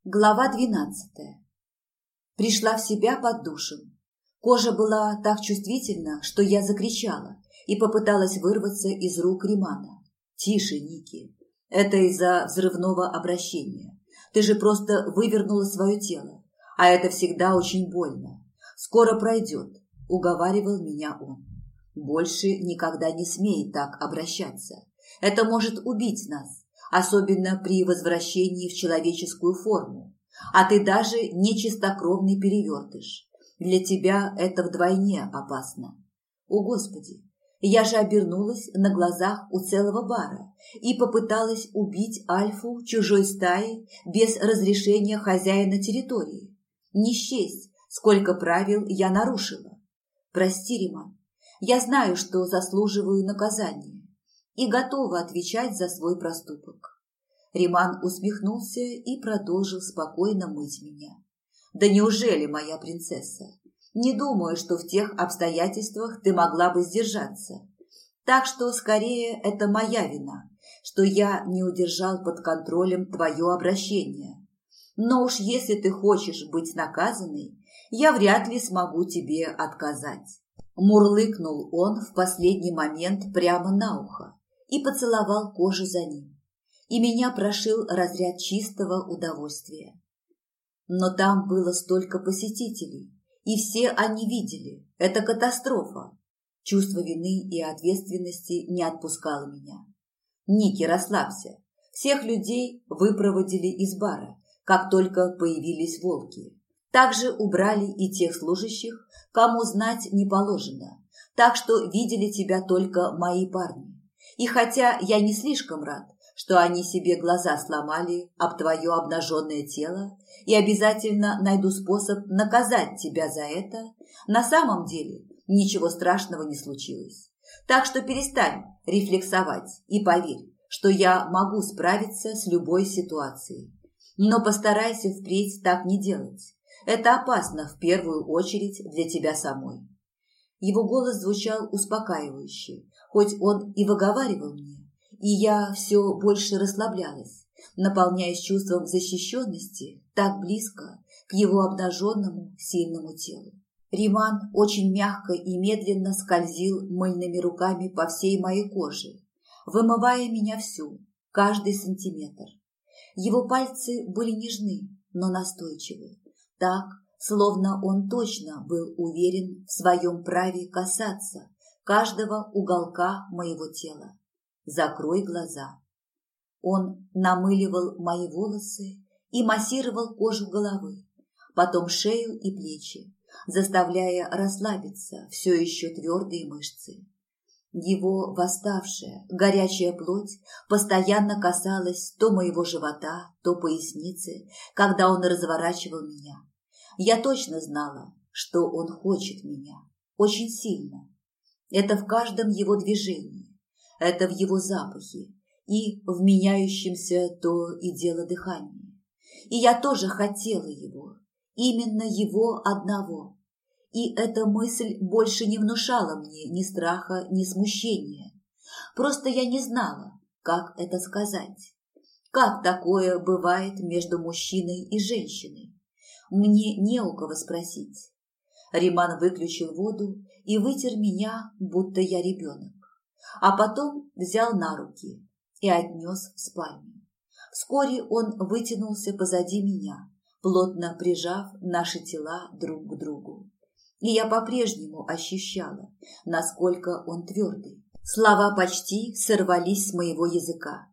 Глава 12. Пришла в себя под душем. Кожа была так чувствительна, что я закричала и попыталась вырваться из рук Римана. «Тише, Ники. Это из-за взрывного обращения. Ты же просто вывернула свое тело, а это всегда очень больно. Скоро пройдет», – уговаривал меня он. «Больше никогда не смей так обращаться. Это может убить нас. Особенно при возвращении в человеческую форму. А ты даже не чистокровный перевертыш. Для тебя это вдвойне опасно. О, Господи! Я же обернулась на глазах у целого бара и попыталась убить альфу чужой стаи без разрешения хозяина территории. Не счесть, сколько правил я нарушила. Прости, Риман, я знаю, что заслуживаю наказания и готова отвечать за свой проступок. Риман усмехнулся и продолжил спокойно мыть меня. Да неужели, моя принцесса? Не думаю, что в тех обстоятельствах ты могла бы сдержаться. Так что скорее это моя вина, что я не удержал под контролем твое обращение. Но уж если ты хочешь быть наказанной, я вряд ли смогу тебе отказать. Мурлыкнул он в последний момент прямо на ухо и поцеловал кожу за ним. И меня прошил разряд чистого удовольствия. Но там было столько посетителей, и все они видели. Это катастрофа. Чувство вины и ответственности не отпускало меня. Ники, расслабься. Всех людей выпроводили из бара, как только появились волки. Также убрали и тех служащих, кому знать не положено. Так что видели тебя только мои парни. И хотя я не слишком рад, что они себе глаза сломали об твое обнаженное тело и обязательно найду способ наказать тебя за это, на самом деле ничего страшного не случилось. Так что перестань рефлексовать и поверь, что я могу справиться с любой ситуацией. Но постарайся впредь так не делать. Это опасно в первую очередь для тебя самой. Его голос звучал успокаивающе, хоть он и выговаривал мне, и я все больше расслаблялась, наполняясь чувством защищенности так близко к его обнаженному сильному телу. Риман очень мягко и медленно скользил мыльными руками по всей моей коже, вымывая меня всю, каждый сантиметр. Его пальцы были нежны, но настойчивы, так, словно он точно был уверен в своем праве касаться каждого уголка моего тела. Закрой глаза. Он намыливал мои волосы и массировал кожу головы, потом шею и плечи, заставляя расслабиться все еще твердые мышцы. Его восставшая, горячая плоть постоянно касалась то моего живота, то поясницы, когда он разворачивал меня. Я точно знала, что он хочет меня, очень сильно. Это в каждом его движении. Это в его запахе и в меняющемся то и дело дыхании. И я тоже хотела его, именно его одного. И эта мысль больше не внушала мне ни страха, ни смущения. Просто я не знала, как это сказать. Как такое бывает между мужчиной и женщиной? Мне не у кого спросить. Риман выключил воду и вытер меня, будто я ребенок. А потом взял на руки и отнес в спальню. Вскоре он вытянулся позади меня, плотно прижав наши тела друг к другу. И я по-прежнему ощущала, насколько он твердый. Слова почти сорвались с моего языка.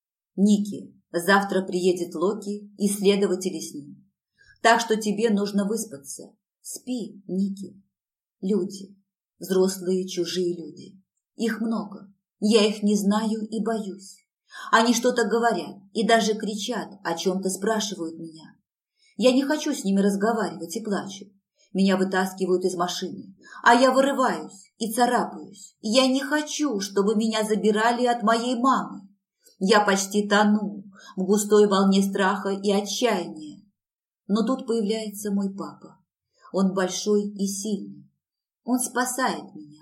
«Ники, завтра приедет Локи и следователи с ним. Так что тебе нужно выспаться. Спи, Ники. Люди, взрослые чужие люди. Их много. Я их не знаю и боюсь. Они что-то говорят и даже кричат, о чем-то спрашивают меня. Я не хочу с ними разговаривать и плачу. Меня вытаскивают из машины, а я вырываюсь и царапаюсь. Я не хочу, чтобы меня забирали от моей мамы. Я почти тону в густой волне страха и отчаяния. Но тут появляется мой папа. Он большой и сильный. Он спасает меня.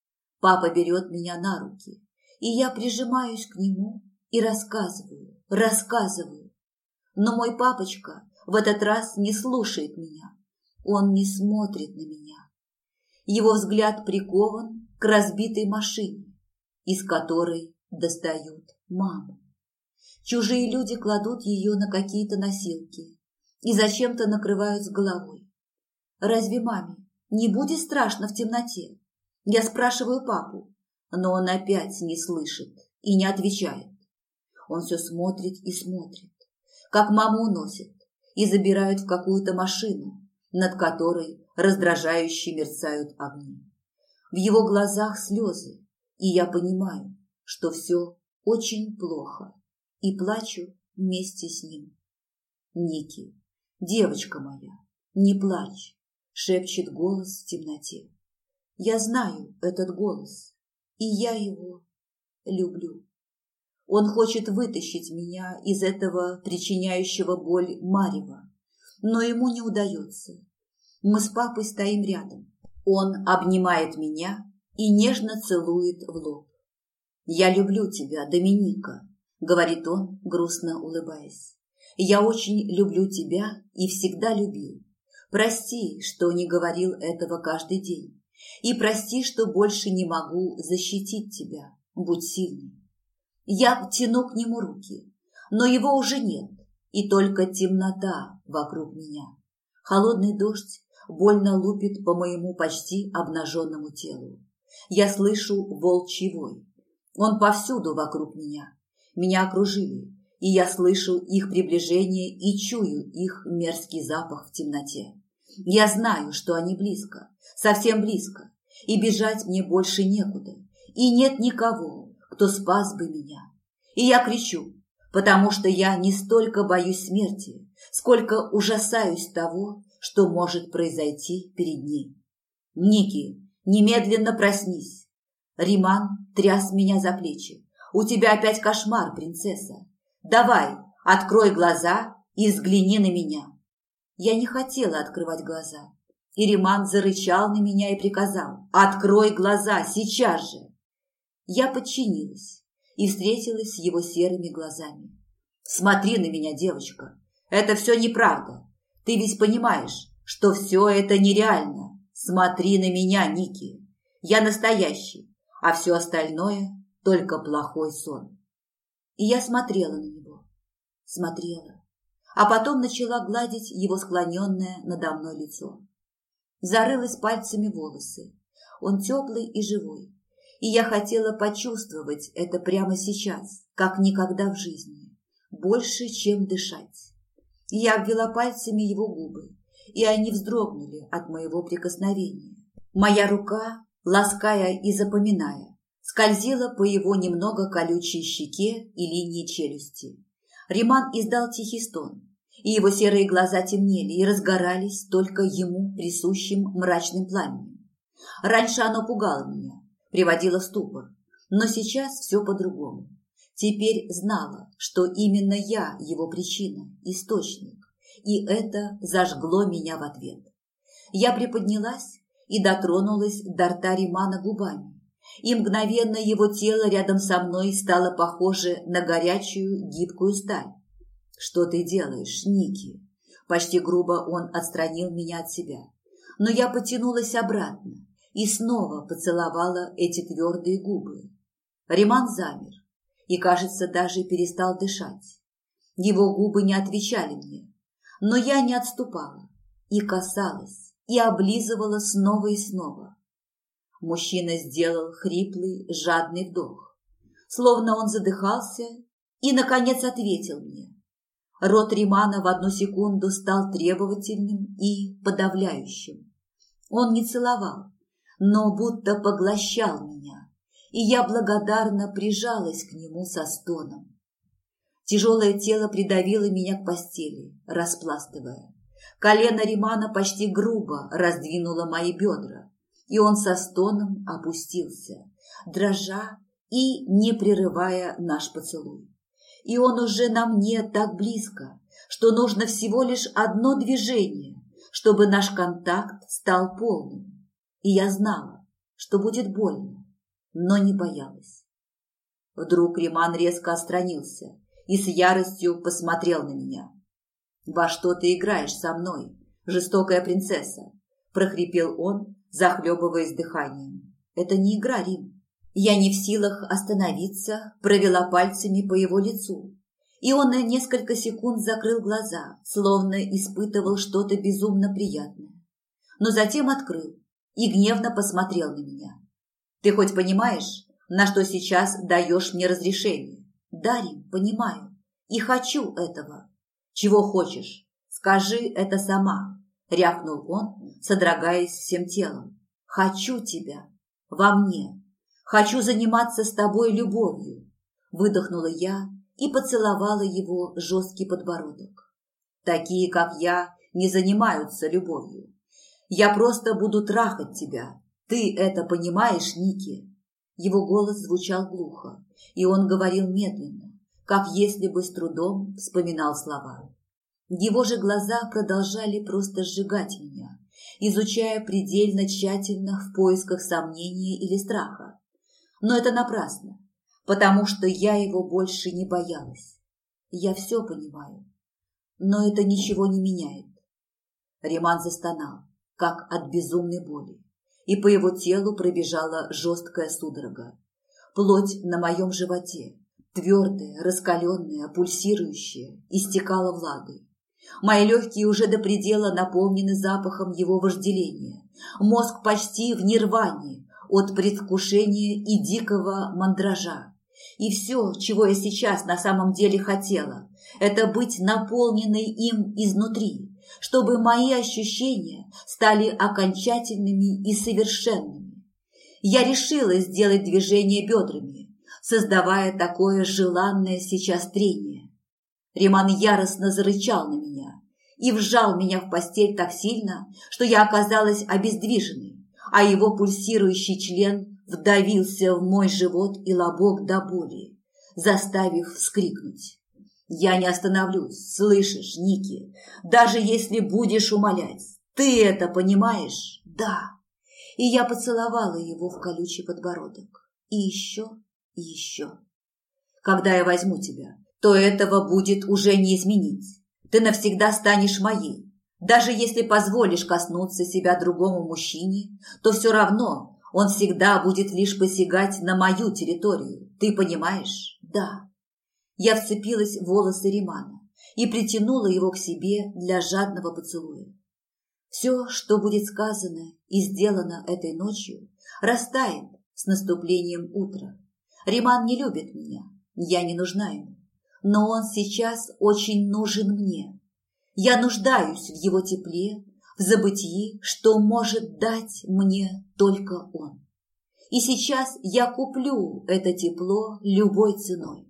Папа берет меня на руки, и я прижимаюсь к нему и рассказываю. Но мой папочка в этот раз не слушает меня. Он не смотрит на меня. Его взгляд прикован к разбитой машине, из которой достают маму. Чужие люди кладут ее на какие-то носилки и зачем-то накрывают с головой. Разве маме не будет страшно в темноте? Я спрашиваю папу, но он опять не слышит и не отвечает. Он все смотрит и смотрит, как маму уносят и забирают в какую-то машину, над которой раздражающе мерцают огни. В его глазах слезы, и я понимаю, что все очень плохо, и плачу вместе с ним. «Ники, девочка моя, не плачь», — шепчет голос в темноте. Я знаю этот голос, и я его люблю. Он хочет вытащить меня из этого причиняющего боль марева, но ему не удается. Мы с папой стоим рядом. Он обнимает меня и нежно целует в лоб. «Я люблю тебя, Доминика», — говорит он, грустно улыбаясь. «Я очень люблю тебя и всегда любил. Прости, что не говорил этого каждый день. И прости, что больше не могу защитить тебя. Будь сильной». Я тяну к нему руки, но его уже нет, и только темнота вокруг меня. Холодный дождь больно лупит по моему почти обнаженному телу. Я слышу волчий вой. Он повсюду вокруг меня. Меня окружили, и я слышу их приближение и чую их мерзкий запах в темноте. Я знаю, что они близко, совсем близко, и бежать мне больше некуда, и нет никого, кто спас бы меня. И я кричу, потому что я не столько боюсь смерти, сколько ужасаюсь того, что может произойти перед ней. «Ники, немедленно проснись!» Риман тряс меня за плечи. «У тебя опять кошмар, принцесса! Давай, открой глаза и взгляни на меня!» Я не хотела открывать глаза, и Риман зарычал на меня и приказал: «Открой глаза, сейчас же!» Я подчинилась и встретилась с его серыми глазами. «Смотри на меня, девочка, это все неправда. Ты ведь понимаешь, что все это нереально. Смотри на меня, Ники. Я настоящий, а все остальное только плохой сон». И я смотрела на него, смотрела, а потом начала гладить его склоненное надо мной лицо. Зарылась пальцами в волосы. Он теплый и живой, и я хотела почувствовать это прямо сейчас, как никогда в жизни, больше, чем дышать. Я обвела пальцами его губы, и они вздрогнули от моего прикосновения. Моя рука, лаская и запоминая, скользила по его немного колючей щеке и линии челюсти. Риман издал тихий стон, и его серые глаза темнели и разгорались только ему присущим мрачным пламенем. Раньше оно пугало меня, приводило в ступор, но сейчас все по-другому. Теперь знала, что именно я его причина, источник, и это зажгло меня в ответ. Я приподнялась и дотронулась до рта Римана губами, и мгновенно его тело рядом со мной стало похоже на горячую гибкую сталь. «Что ты делаешь, Ники?» Почти грубо он отстранил меня от себя, но я потянулась обратно и снова поцеловала эти твердые губы. Риман замер и, кажется, даже перестал дышать. Его губы не отвечали мне, но я не отступала и касалась, и облизывала снова и снова. Мужчина сделал хриплый, жадный вдох, словно он задыхался, и, наконец, ответил мне. Рот Римана в одну секунду стал требовательным и подавляющим. Он не целовал, но будто поглощал меня, и я благодарно прижалась к нему со стоном. Тяжелое тело придавило меня к постели, распластывая. Колено Римана почти грубо раздвинуло мои бедра, и он со стоном опустился, дрожа и не прерывая наш поцелуй. И он уже на мне так близко, что нужно всего лишь одно движение, чтобы наш контакт стал полным. И я знала, что будет больно, но не боялась. Вдруг Риман резко отстранился и с яростью посмотрел на меня. «Во что ты играешь со мной, жестокая принцесса?» – прохрипел он, захлебываясь дыханием. «Это не игра, Рим». Я не в силах остановиться, провела пальцами по его лицу. И он на несколько секунд закрыл глаза, словно испытывал что-то безумно приятное. Но затем открыл и гневно посмотрел на меня. «Ты хоть понимаешь, на что сейчас даешь мне разрешение?» «Да, Рим, понимаю. И хочу этого». «Чего хочешь? Скажи это сама», – рявкнул он, содрогаясь всем телом. «Хочу тебя. Во мне. Хочу заниматься с тобой любовью», – выдохнула я и поцеловала его жесткий подбородок. «Такие, как я, не занимаются любовью. Я просто буду трахать тебя. Ты это понимаешь, Ники?» Его голос звучал глухо, и он говорил медленно, как если бы с трудом вспоминал слова. Его же глаза продолжали просто сжигать меня, изучая предельно тщательно в поисках сомнения или страха. Но это напрасно, потому что я его больше не боялась. Я все понимаю, но это ничего не меняет. Риман застонал, как от безумной боли, и по его телу пробежала жесткая судорога. Плоть на моем животе, твердая, раскаленная, пульсирующая, истекала влагой. Мои легкие уже до предела наполнены запахом его вожделения. Мозг почти в нирване от предвкушения и дикого мандража. И все, чего я сейчас на самом деле хотела, это быть наполненной им изнутри, чтобы мои ощущения стали окончательными и совершенными. Я решила сделать движение бедрами, создавая такое желанное сейчас трение. Риман яростно зарычал на меня и вжал меня в постель так сильно, что я оказалась обездвиженной, а его пульсирующий член вдавился в мой живот и лобок до боли, заставив вскрикнуть. «Я не остановлюсь, слышишь, Ники, даже если будешь умолять. Ты это понимаешь?» «Да». И я поцеловала его в колючий подбородок. И еще, и еще. «Когда я возьму тебя, то этого будет уже не изменить. Ты навсегда станешь моей. Даже если позволишь коснуться себя другому мужчине, то все равно он всегда будет лишь посягать на мою территорию. Ты понимаешь?» «Да». Я вцепилась в волосы Римана и притянула его к себе для жадного поцелуя. Все, что будет сказано и сделано этой ночью, растает с наступлением утра. Риман не любит меня, я не нужна ему, но он сейчас очень нужен мне. Я нуждаюсь в его тепле, в забытии, что может дать мне только он. И сейчас я куплю это тепло любой ценой.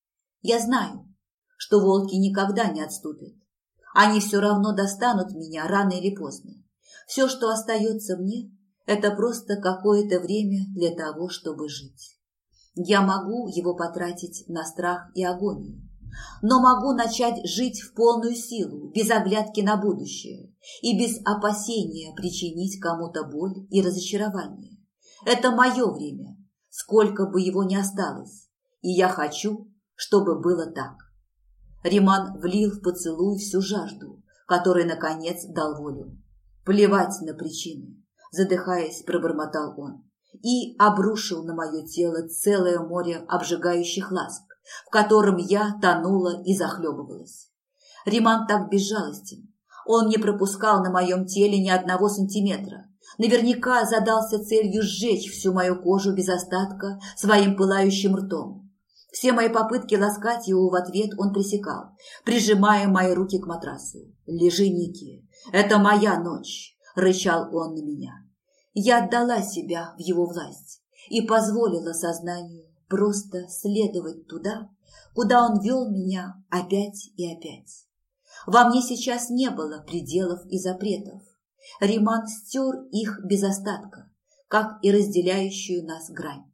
Я знаю, что волки никогда не отступят. Они все равно достанут меня рано или поздно. Все, что остается мне, это просто какое-то время для того, чтобы жить. Я могу его потратить на страх и агонию, но могу начать жить в полную силу, без оглядки на будущее и без опасения причинить кому-то боль и разочарование. Это мое время, сколько бы его ни осталось, и я хочу, чтобы было так. Риман влил в поцелуй всю жажду, которой, наконец, дал волю. «Плевать на причины», – задыхаясь, пробормотал он, и обрушил на мое тело целое море обжигающих ласк, в котором я тонула и захлебывалась. Риман так безжалостен. Он не пропускал на моем теле ни одного сантиметра. Наверняка задался целью сжечь всю мою кожу без остатка своим пылающим ртом. Все мои попытки ласкать его в ответ он пресекал, прижимая мои руки к матрасу. «Лежи, Ники, это моя ночь», – рычал он на меня. Я отдала себя в его власть и позволила сознанию просто следовать туда, куда он вел меня опять и опять. Во мне сейчас не было пределов и запретов. Риман стер их без остатка, как и разделяющую нас грань.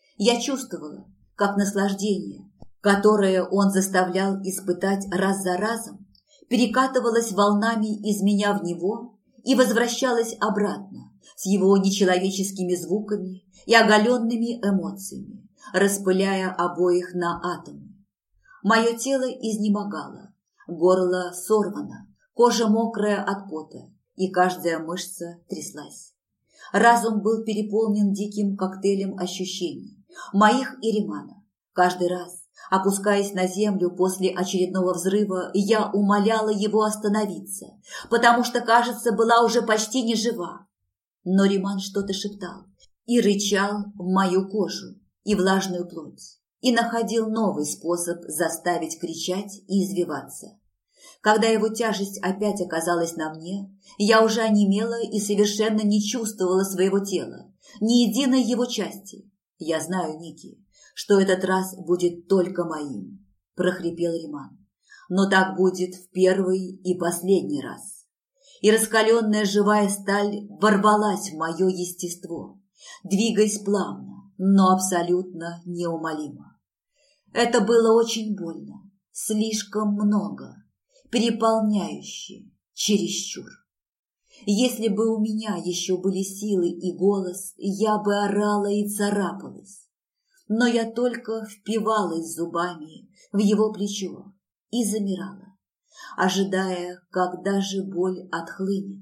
Я чувствовала, как наслаждение, которое он заставлял испытать раз за разом, перекатывалось волнами из меня в него и возвращалось обратно с его нечеловеческими звуками и оголенными эмоциями, распыляя обоих на атомы. Мое тело изнемогало, Горло сорвано, кожа мокрая от пота, и каждая мышца тряслась. Разум был переполнен диким коктейлем ощущений, моих и Римана. Каждый раз, опускаясь на землю после очередного взрыва, я умоляла его остановиться, потому что, кажется, была уже почти не жива. Но Риман что-то шептал и рычал в мою кожу и влажную плоть, и находил новый способ заставить кричать и извиваться. Когда его тяжесть опять оказалась на мне, я уже онемела и совершенно не чувствовала своего тела, ни единой его части. «Я знаю, Ники, что этот раз будет только моим», – прохрипел Риман. «Но так будет в первый и последний раз». И раскаленная живая сталь ворвалась в мое естество, двигаясь плавно, но абсолютно неумолимо. Это было очень больно, слишком много, переполняюще, чересчур. Если бы у меня еще были силы и голос, я бы орала и царапалась. Но я только впивалась зубами в его плечо и замирала, ожидая, когда же боль отхлынет.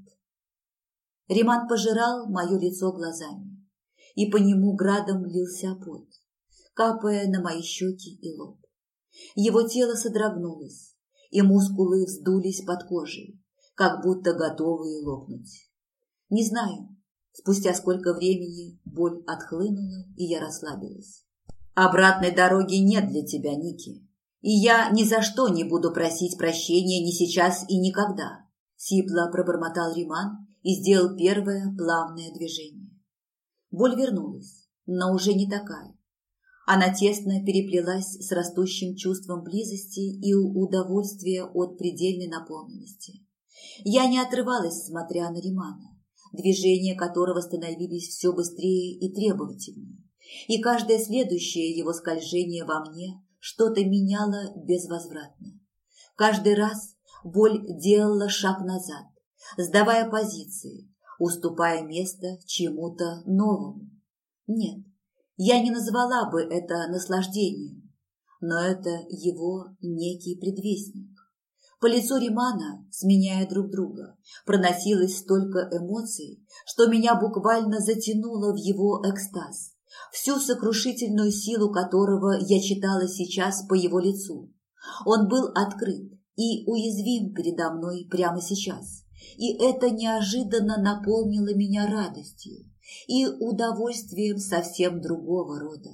Риман пожирал мое лицо глазами, и по нему градом лился пот, капая на мои щеки и лоб. Его тело содрогнулось, и мускулы вздулись под кожей, как будто готовые лопнуть. Не знаю, спустя сколько времени боль отхлынула, и я расслабилась. «Обратной дороги нет для тебя, Ники, и я ни за что не буду просить прощения ни сейчас и никогда», – сипло пробормотал Риман и сделал первое плавное движение. Боль вернулась, но уже не такая. Она тесно переплелась с растущим чувством близости и удовольствия от предельной наполненности. Я не отрывалась, смотря на Римана, движения которого становились все быстрее и требовательнее, и каждое следующее его скольжение во мне что-то меняло безвозвратно. Каждый раз боль делала шаг назад, сдавая позиции, уступая место чему-то новому. Нет, я не назвала бы это наслаждением, но это его некий предвестник. По лицу Римана, сменяя друг друга, проносилось столько эмоций, что меня буквально затянуло в его экстаз, всю сокрушительную силу которого я читала сейчас по его лицу. Он был открыт и уязвим передо мной прямо сейчас, и это неожиданно наполнило меня радостью и удовольствием совсем другого рода.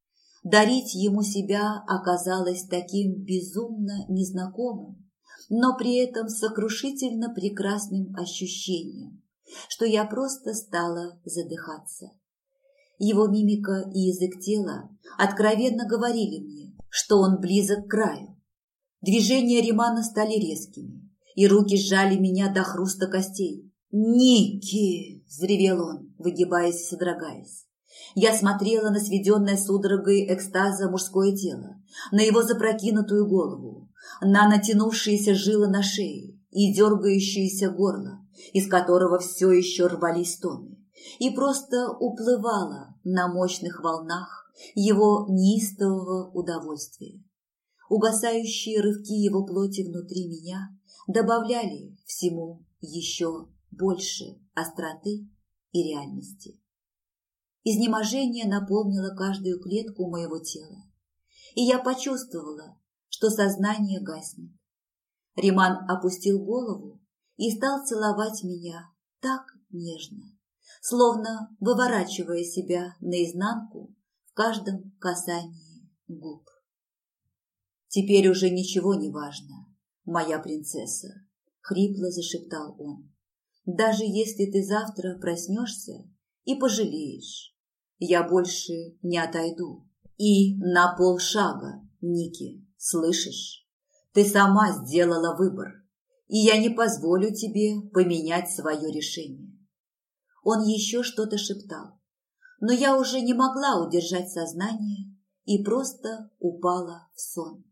Дарить ему себя оказалось таким безумно незнакомым, но при этом сокрушительно прекрасным ощущением, что я просто стала задыхаться. Его мимика и язык тела откровенно говорили мне, что он близок к краю. Движения Римана стали резкими, и руки сжали меня до хруста костей. «Ники!» – взревел он, выгибаясь и содрогаясь. Я смотрела на сведенное судорогой экстаза мужское тело, на его запрокинутую голову, на натянувшиеся жилы на шее и дергающееся горло, из которого все еще рвались стоны, и просто уплывала на мощных волнах его неистового удовольствия. Угасающие рывки его плоти внутри меня добавляли всему еще больше остроты и реальности. Изнеможение наполнило каждую клетку моего тела, и я почувствовала, что сознание гаснет. Риман опустил голову и стал целовать меня так нежно, словно выворачивая себя наизнанку в каждом касании губ. «Теперь уже ничего не важно, моя принцесса», — хрипло зашептал он. «Даже если ты завтра проснешься и пожалеешь, я больше не отойду. И на полшага, Ники, слышишь? Ты сама сделала выбор, и я не позволю тебе поменять свое решение». Он еще что-то шептал, но я уже не могла удержать сознание и просто упала в сон.